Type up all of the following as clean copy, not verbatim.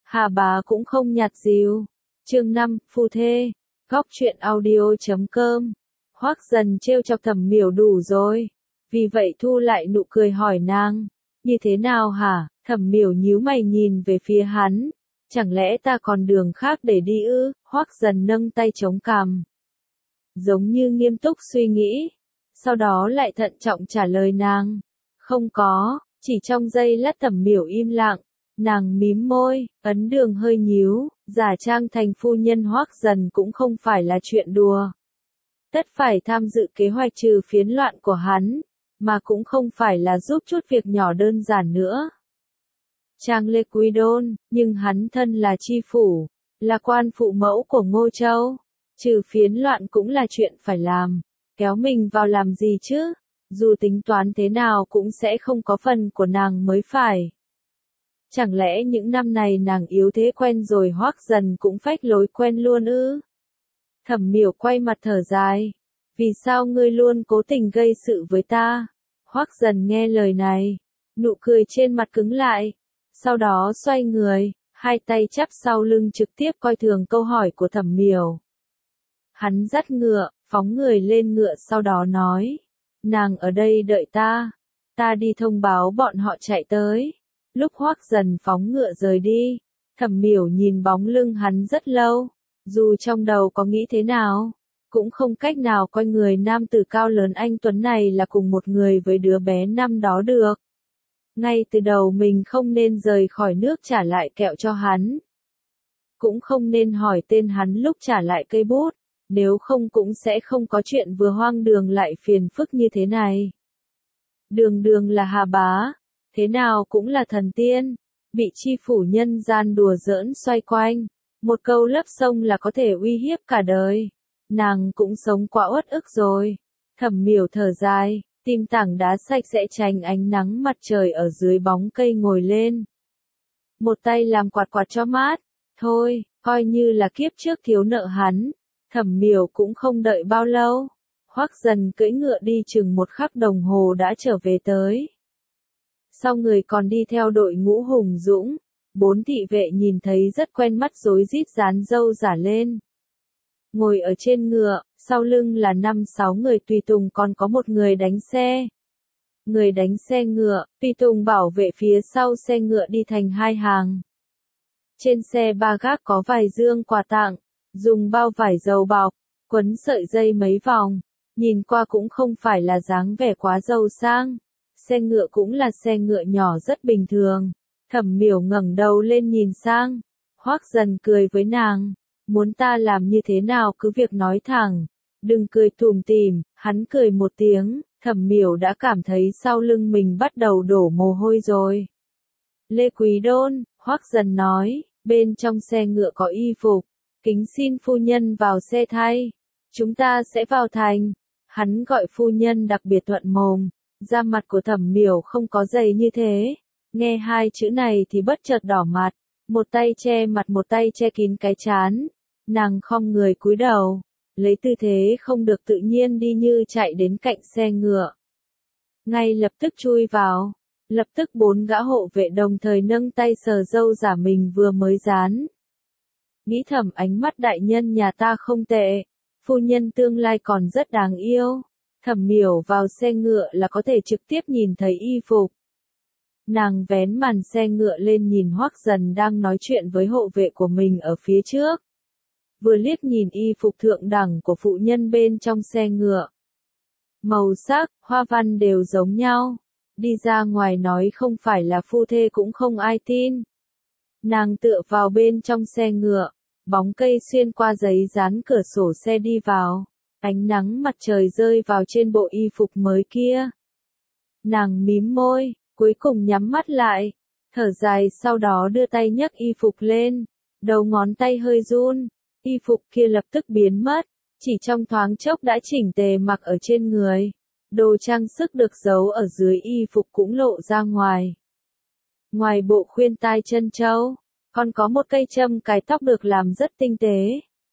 Hà Bá cũng không nhạt dìu. Chương 5, phu thê. Góc truyện audio.com. Hoắc Dần trêu chọc Thẩm Miểu đủ rồi. Vì vậy thu lại nụ cười hỏi nàng. Như thế nào hả? Thẩm Miểu nhíu mày nhìn về phía hắn. Chẳng lẽ ta còn đường khác để đi ư? Hoắc Dần nâng tay chống cằm. Giống như nghiêm túc suy nghĩ. Sau đó lại thận trọng trả lời nàng. Không có, chỉ trong giây lát Thẩm Miểu im lặng. Nàng mím môi, ấn đường hơi nhíu, giả trang thành phu nhân Hoắc Dần cũng không phải là chuyện đùa. Tất phải tham dự kế hoạch trừ phiến loạn của hắn, mà cũng không phải là giúp chút việc nhỏ đơn giản nữa. Trang Lê Quý Đôn, nhưng hắn thân là chi phủ, là quan phụ mẫu của Ngô Châu. Trừ phiến loạn cũng là chuyện phải làm, kéo mình vào làm gì chứ, dù tính toán thế nào cũng sẽ không có phần của nàng mới phải. Chẳng lẽ những năm này nàng yếu thế quen rồi Hoắc Dần cũng phách lối quen luôn ư? Thẩm Miểu quay mặt thở dài. Vì sao ngươi luôn cố tình gây sự với ta? Hoắc Dần nghe lời này, nụ cười trên mặt cứng lại. Sau đó xoay người, hai tay chắp sau lưng trực tiếp coi thường câu hỏi của Thẩm Miểu. Hắn dắt ngựa, phóng người lên ngựa sau đó nói. Nàng ở đây đợi ta. Ta đi thông báo bọn họ chạy tới. Lúc Hoắc Dần phóng ngựa rời đi, Thẩm Miểu nhìn bóng lưng hắn rất lâu, dù trong đầu có nghĩ thế nào, cũng không cách nào coi người nam tử cao lớn anh tuấn này là cùng một người với đứa bé năm đó được. Ngay từ đầu mình không nên rời khỏi nước trả lại kẹo cho hắn. Cũng không nên hỏi tên hắn lúc trả lại cây bút, nếu không cũng sẽ không có chuyện vừa hoang đường lại phiền phức như thế này. Đường đường là Hà Bá. Thế nào cũng là thần tiên, bị chi phủ nhân gian đùa giỡn xoay quanh, một câu lấp sông là có thể uy hiếp cả đời. Nàng cũng sống quá uất ức rồi. Thẩm Miểu thở dài, tìm tảng đá sạch sẽ tránh ánh nắng mặt trời ở dưới bóng cây ngồi lên. Một tay làm quạt quạt cho mát, thôi, coi như là kiếp trước thiếu nợ hắn. Thẩm Miểu cũng không đợi bao lâu. Hoắc Dần cưỡi ngựa đi chừng một khắc đồng hồ đã trở về tới. Sau người còn đi theo đội ngũ hùng dũng, 4 thị vệ nhìn thấy rất quen mắt rối rít dán râu giả lên. Ngồi ở trên ngựa, sau lưng là 5-6 người tùy tùng còn có một người đánh xe. Người đánh xe ngựa, tùy tùng bảo vệ phía sau xe ngựa đi thành hai hàng. Trên xe ba gác có vài dương quà tặng, dùng bao vải dầu bọc, quấn sợi dây mấy vòng, nhìn qua cũng không phải là dáng vẻ quá giàu sang. Xe ngựa cũng là xe ngựa nhỏ rất bình thường. Thẩm Miểu ngẩng đầu lên nhìn sang. Hoắc Dần cười với nàng. Muốn ta làm như thế nào cứ việc nói thẳng. Đừng cười tủm tỉm. Hắn cười một tiếng. Thẩm Miểu đã cảm thấy sau lưng mình bắt đầu đổ mồ hôi rồi. Lê Quý Đôn, Hoắc Dần nói. Bên trong xe ngựa có y phục. Kính xin phu nhân vào xe thay. Chúng ta sẽ vào thành. Hắn gọi phu nhân đặc biệt thuận mồm. Da mặt của Thẩm Miểu không có dày như thế. Nghe hai chữ này thì bất chợt đỏ mặt. Một tay che mặt một tay che kín cái trán. Nàng khom người cúi đầu. Lấy tư thế không được tự nhiên đi như chạy đến cạnh xe ngựa. Ngay lập tức chui vào. Lập tức 4 gã hộ vệ đồng thời nâng tay sờ râu giả mình vừa mới dán. Nghĩ thầm ánh mắt đại nhân nhà ta không tệ. Phu nhân tương lai còn rất đáng yêu. Thẩm Miểu vào xe ngựa là có thể trực tiếp nhìn thấy y phục. Nàng vén màn xe ngựa lên nhìn Hoắc Dần đang nói chuyện với hộ vệ của mình ở phía trước. Vừa liếc nhìn y phục thượng đẳng của phụ nhân bên trong xe ngựa. Màu sắc, hoa văn đều giống nhau. Đi ra ngoài nói không phải là phu thê cũng không ai tin. Nàng tựa vào bên trong xe ngựa, bóng cây xuyên qua giấy dán cửa sổ xe đi vào. Ánh nắng mặt trời rơi vào trên bộ y phục mới kia. Nàng mím môi, cuối cùng nhắm mắt lại, thở dài sau đó đưa tay nhấc y phục lên, đầu ngón tay hơi run, y phục kia lập tức biến mất, chỉ trong thoáng chốc đã chỉnh tề mặc ở trên người. Đồ trang sức được giấu ở dưới y phục cũng lộ ra ngoài. Ngoài bộ khuyên tai chân châu, còn có một cây châm cài tóc được làm rất tinh tế.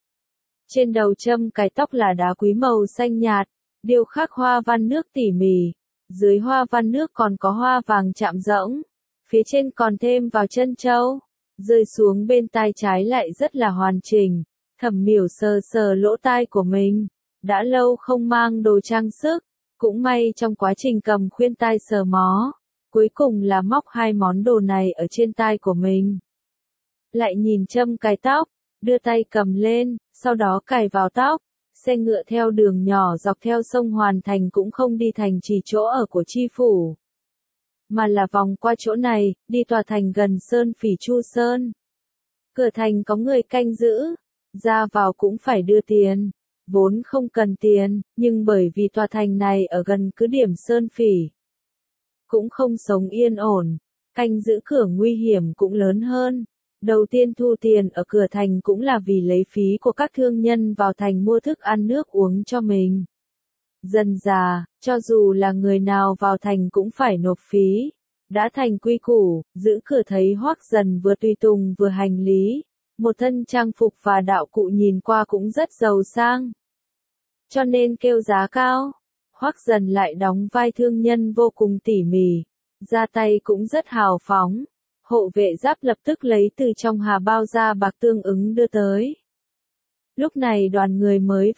Trên đầu châm cài tóc là đá quý màu xanh nhạt, điêu khắc hoa văn nước tỉ mỉ. Dưới hoa văn nước còn có hoa vàng chạm rỗng. Phía trên còn thêm vào chân châu. rơi xuống bên tai trái lại rất là hoàn chỉnh. Thẩm Miểu sờ sờ lỗ tai của mình, đã lâu không mang đồ trang sức, cũng may trong quá trình cầm khuyên tai sờ mó, cuối cùng là móc hai món đồ này ở trên tai của mình. Lại nhìn châm cài tóc, đưa tay cầm lên, sau đó cài vào tóc. Xe ngựa theo đường nhỏ dọc theo sông Hoàn Thành cũng không đi thành trì chỗ ở của chi phủ, mà là vòng qua chỗ này, đi tòa thành gần Sơn Phỉ Chu Sơn. Cửa thành có người canh giữ, ra vào cũng phải đưa tiền, vốn không cần tiền, nhưng bởi vì tòa thành này ở gần cứ điểm Sơn Phỉ, cũng không sống yên ổn, canh giữ cửa nguy hiểm cũng lớn hơn. Đầu tiên thu tiền ở cửa thành cũng là vì lấy phí của các thương nhân vào thành mua thức ăn nước uống cho mình. Dần dà, cho dù là người nào vào thành cũng phải nộp phí. Đã thành quy củ, giữ cửa thấy Hoắc Dần vừa tùy tùng vừa hành lý. Một thân trang phục và đạo cụ nhìn qua cũng rất giàu sang. Cho nên kêu giá cao. Hoắc Dần lại đóng vai thương nhân vô cùng tỉ mỉ. Ra tay cũng rất hào phóng. Hộ vệ giáp lập tức lấy từ trong hà bao ra bạc tương ứng đưa tới. Lúc này đoàn người mới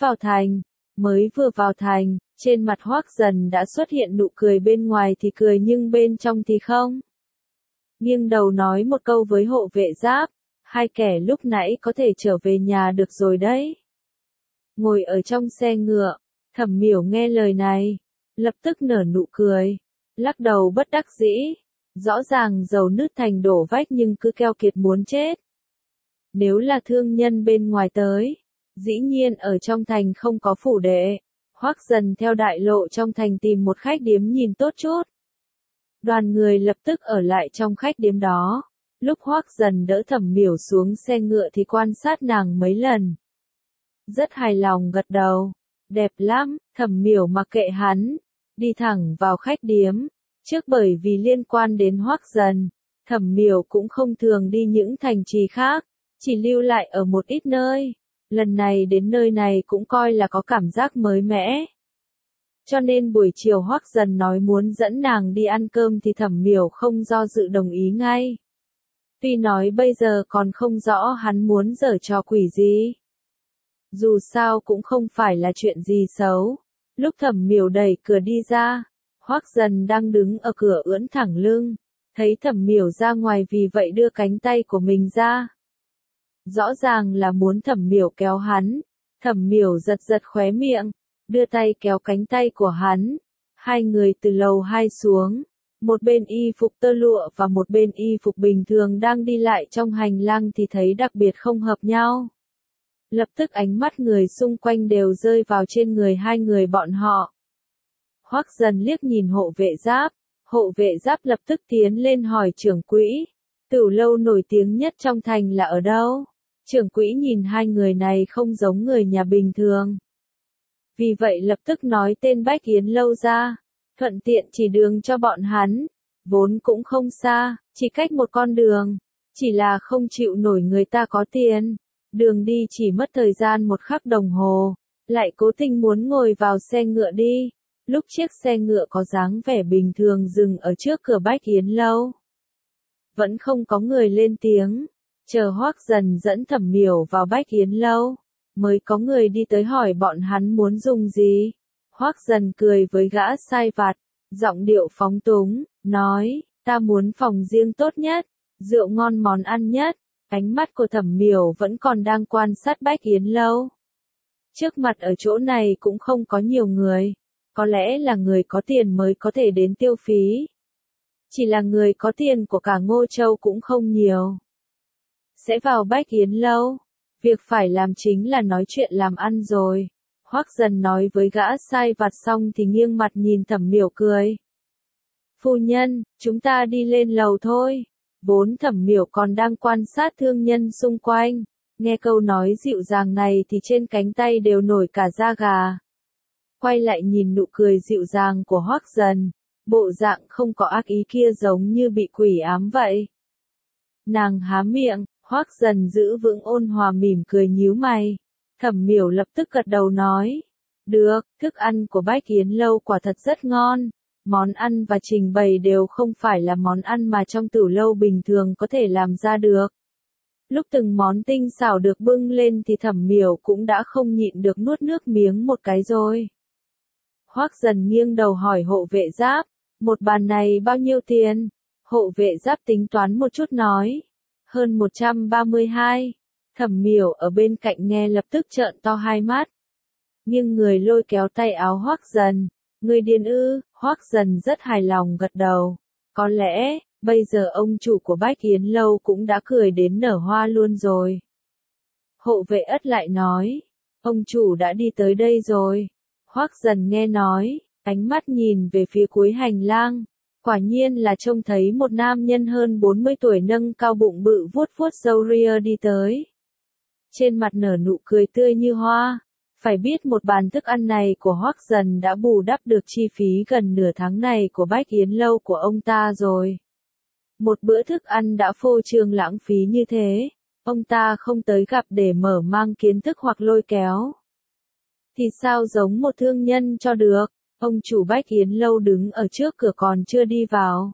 vừa vào thành, trên mặt Hoắc Dần đã xuất hiện nụ cười, bên ngoài thì cười nhưng bên trong thì không. Nghiêng đầu nói một câu với hộ vệ giáp, hai kẻ lúc nãy có thể trở về nhà được rồi đấy. Ngồi ở trong xe ngựa, Thẩm Miểu nghe lời này, lập tức nở nụ cười, lắc đầu bất đắc dĩ. Rõ ràng dầu nứt thành đổ vách nhưng cứ keo kiệt muốn chết. Nếu là thương nhân bên ngoài tới, dĩ nhiên ở trong thành không có phủ đệ. Hoắc Dần theo đại lộ trong thành tìm một khách điếm nhìn tốt chút. Đoàn người lập tức ở lại trong khách điếm đó. Lúc Hoắc Dần đỡ Thẩm Miểu xuống xe ngựa thì quan sát nàng mấy lần. Rất hài lòng gật đầu. Đẹp lắm, Thẩm Miểu mặc kệ hắn. Đi thẳng vào khách điếm. Trước bởi vì liên quan đến Hoắc Dần, Thẩm Miểu cũng không thường đi những thành trì khác, chỉ lưu lại ở một ít nơi. Lần này đến nơi này cũng coi là có cảm giác mới mẻ. Cho nên buổi chiều Hoắc Dần nói muốn dẫn nàng đi ăn cơm thì Thẩm Miểu không do dự đồng ý ngay. Tuy nói bây giờ còn không rõ hắn muốn giở trò quỷ gì. Dù sao cũng không phải là chuyện gì xấu. Lúc Thẩm Miểu đẩy cửa đi ra, Hoắc Dần đang đứng ở cửa ưỡn thẳng lưng, thấy Thẩm Miểu ra ngoài vì vậy đưa cánh tay của mình ra. Rõ ràng là muốn Thẩm Miểu kéo hắn, Thẩm Miểu giật giật khóe miệng, đưa tay kéo cánh tay của hắn. Hai người từ lầu 2 xuống, một bên y phục tơ lụa và một bên y phục bình thường đang đi lại trong hành lang thì thấy đặc biệt không hợp nhau. Lập tức ánh mắt người xung quanh đều rơi vào trên người hai người bọn họ. Hoắc Dần liếc nhìn hộ vệ giáp lập tức tiến lên hỏi trưởng quỹ, Tửu lâu nổi tiếng nhất trong thành là ở đâu? Trưởng quỹ nhìn hai người này không giống người nhà bình thường. Vì vậy lập tức nói tên Bách Yến lâu ra, thuận tiện chỉ đường cho bọn hắn, vốn cũng không xa, chỉ cách một con đường, chỉ là không chịu nổi người ta có tiền, đường đi chỉ mất thời gian 1 khắc đồng hồ, lại cố tình muốn ngồi vào xe ngựa đi. Lúc chiếc xe ngựa có dáng vẻ bình thường dừng ở trước cửa Bách Yến lâu. Vẫn không có người lên tiếng, chờ Hoắc Dần dẫn Thẩm Miểu vào Bách Yến lâu, mới có người đi tới hỏi bọn hắn muốn dùng gì. Hoắc Dần cười với gã sai vặt, giọng điệu phóng túng, nói, ta muốn phòng riêng tốt nhất, rượu ngon món ăn nhất. Ánh mắt của Thẩm Miểu vẫn còn đang quan sát Bách Yến lâu. Trước mặt ở chỗ này cũng không có nhiều người. Có lẽ là người có tiền mới có thể đến tiêu phí. Chỉ là người có tiền của cả Ngô Châu cũng không nhiều. Sẽ vào Bách Yến lâu. Việc phải làm chính là nói chuyện làm ăn rồi. Hoắc Dần nói với gã sai vặt xong thì nghiêng mặt nhìn Thẩm Miểu cười. Phu nhân, chúng ta đi lên lầu thôi. Vốn Thẩm Miểu còn đang quan sát thương nhân xung quanh. Nghe câu nói dịu dàng này thì trên cánh tay đều nổi cả da gà. Quay lại nhìn nụ cười dịu dàng của Hoắc Dần, bộ dạng không có ác ý kia giống như bị quỷ ám vậy. Nàng há miệng, Hoắc Dần giữ vững ôn hòa mỉm cười nhíu mày. Thẩm Miểu lập tức gật đầu nói, được, thức ăn của Bách Yến lâu quả thật rất ngon, món ăn và trình bày đều không phải là món ăn mà trong tử lâu bình thường có thể làm ra được. Lúc từng món tinh xảo được bưng lên thì Thẩm Miểu cũng đã không nhịn được nuốt nước miếng một cái rồi. Hoắc Dần nghiêng đầu hỏi hộ vệ Giáp, một bàn này bao nhiêu tiền? Hộ vệ Giáp tính toán một chút nói, hơn 132. Thẩm Miểu ở bên cạnh nghe lập tức trợn to hai mắt. Nhưng người lôi kéo tay áo Hoắc Dần, người điên ư? Hoắc Dần rất hài lòng gật đầu. Có lẽ, bây giờ ông chủ của Bách Yến Lâu cũng đã cười đến nở hoa luôn rồi. Hộ vệ Ất lại nói, ông chủ đã đi tới đây rồi. Hoắc Dần nghe nói, ánh mắt nhìn về phía cuối hành lang. Quả nhiên là trông thấy một nam nhân hơn 40 tuổi nâng cao bụng bự vuốt vuốt râu ria đi tới. Trên mặt nở nụ cười tươi như hoa. Phải biết một bàn thức ăn này của Hoắc Dần đã bù đắp được chi phí gần nửa tháng này của Bách Yến Lâu của ông ta rồi. Một bữa thức ăn đã phô trương lãng phí như thế, ông ta không tới gặp để mở mang kiến thức hoặc lôi kéo. Thì sao giống một thương nhân cho được, ông chủ Bách Yến Lâu đứng ở trước cửa còn chưa đi vào.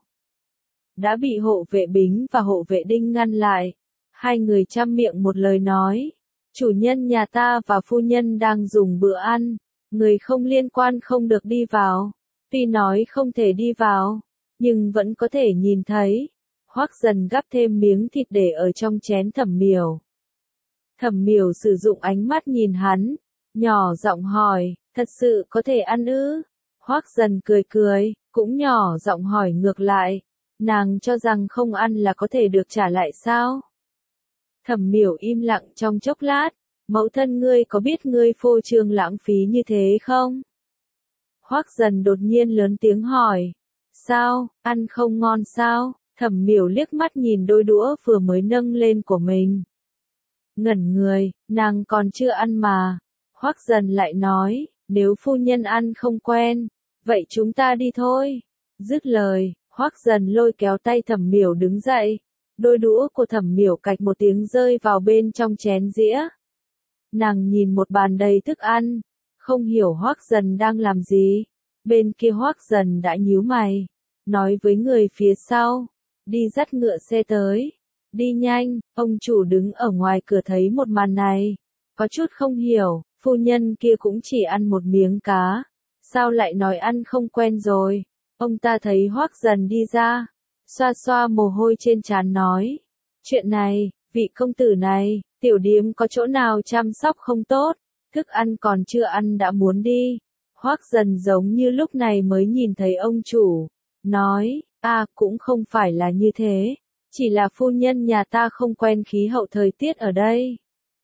Đã bị hộ vệ Bính và hộ vệ Đinh ngăn lại. Hai người chăm miệng một lời nói. Chủ nhân nhà ta và phu nhân đang dùng bữa ăn, người không liên quan không được đi vào. Tuy nói không thể đi vào, nhưng vẫn có thể nhìn thấy. Hoắc Dần gắp thêm miếng thịt để ở trong chén Thẩm Miểu. Thẩm Miểu sử dụng ánh mắt nhìn hắn, nhỏ giọng hỏi, thật sự có thể ăn ư? Hoắc Dần cười cười, cũng nhỏ giọng hỏi ngược lại, nàng cho rằng không ăn là có thể được trả lại sao? Thẩm Miểu im lặng trong chốc lát, mẫu thân ngươi có biết ngươi phô trương lãng phí như thế không? Hoắc Dần đột nhiên lớn tiếng hỏi, sao, ăn không ngon sao? Thẩm Miểu liếc mắt nhìn đôi đũa vừa mới nâng lên của mình. Ngẩn người, nàng còn chưa ăn mà. Hoắc Dần lại nói, nếu phu nhân ăn không quen, vậy chúng ta đi thôi. Dứt lời, Hoắc Dần lôi kéo tay Thẩm Miểu đứng dậy. Đôi đũa của Thẩm Miểu cạch một tiếng rơi vào bên trong chén dĩa. Nàng nhìn một bàn đầy thức ăn, không hiểu Hoắc Dần đang làm gì. Bên kia Hoắc Dần đã nhíu mày, nói với người phía sau, đi dắt ngựa xe tới. Đi nhanh, ông chủ đứng ở ngoài cửa thấy một màn này, có chút không hiểu, phu nhân kia cũng chỉ ăn một miếng cá, sao lại nói ăn không quen rồi. Ông ta thấy Hoắc Dần đi ra, xoa xoa mồ hôi trên trán nói, chuyện này, vị công tử này, tiểu điếm có chỗ nào chăm sóc không tốt, thức ăn còn chưa ăn đã muốn đi. Hoắc Dần giống như lúc này mới nhìn thấy ông chủ, nói, cũng không phải là như thế, chỉ là phu nhân nhà ta không quen khí hậu thời tiết ở đây.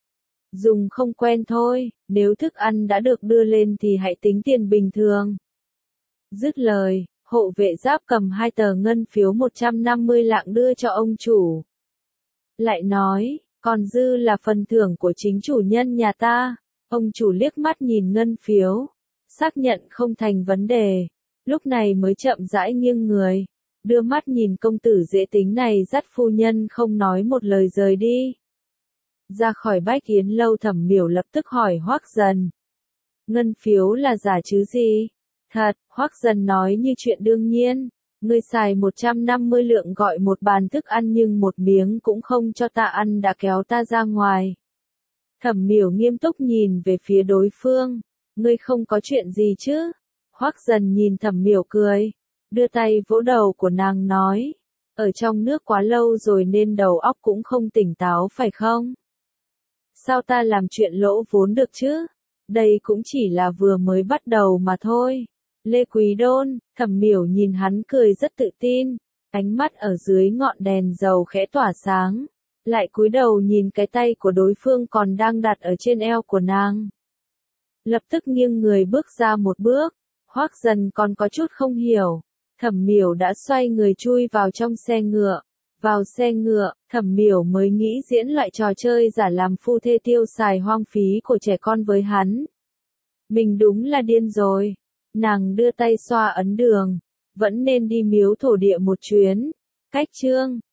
Dùng không quen thôi, nếu thức ăn đã được đưa lên thì hãy tính tiền bình thường. Dứt lời, hộ vệ Giáp cầm 2 tờ ngân phiếu 150 lạng đưa cho ông chủ. Lại nói, còn dư là phần thưởng của chính chủ nhân nhà ta. Ông chủ liếc mắt nhìn ngân phiếu, xác nhận không thành vấn đề, lúc này mới chậm rãi nghiêng người, đưa mắt nhìn công tử dễ tính này dắt phu nhân không nói một lời rời đi. Ra khỏi Bách Yến Lâu, Thẩm Miểu lập tức hỏi Hoắc Dần. Ngân phiếu là giả chứ gì? Thật, Hoắc Dần nói như chuyện đương nhiên. Ngươi xài 150 lượng gọi một bàn thức ăn nhưng một miếng cũng không cho ta ăn đã kéo ta ra ngoài. Thẩm Miểu nghiêm túc nhìn về phía đối phương. Ngươi không có chuyện gì chứ? Hoắc Dần nhìn Thẩm Miểu cười, đưa tay vỗ đầu của nàng nói. Ở trong nước quá lâu rồi nên đầu óc cũng không tỉnh táo phải không? Sao ta làm chuyện lỗ vốn được chứ? Đây cũng chỉ là vừa mới bắt đầu mà thôi. Lê Quý Đôn, Thẩm Miểu nhìn hắn cười rất tự tin, ánh mắt ở dưới ngọn đèn dầu khẽ tỏa sáng, lại cúi đầu nhìn cái tay của đối phương còn đang đặt ở trên eo của nàng. Lập tức nghiêng người bước ra một bước, Hoắc Dần còn có chút không hiểu, Thẩm Miểu đã xoay người chui vào trong xe ngựa. Vào xe ngựa, Thẩm Miểu mới nghĩ diễn loại trò chơi giả làm phu thê tiêu xài hoang phí của trẻ con với hắn. Mình đúng là điên rồi. Nàng đưa tay xoa ấn đường, vẫn nên đi miếu thổ địa một chuyến. Cách chương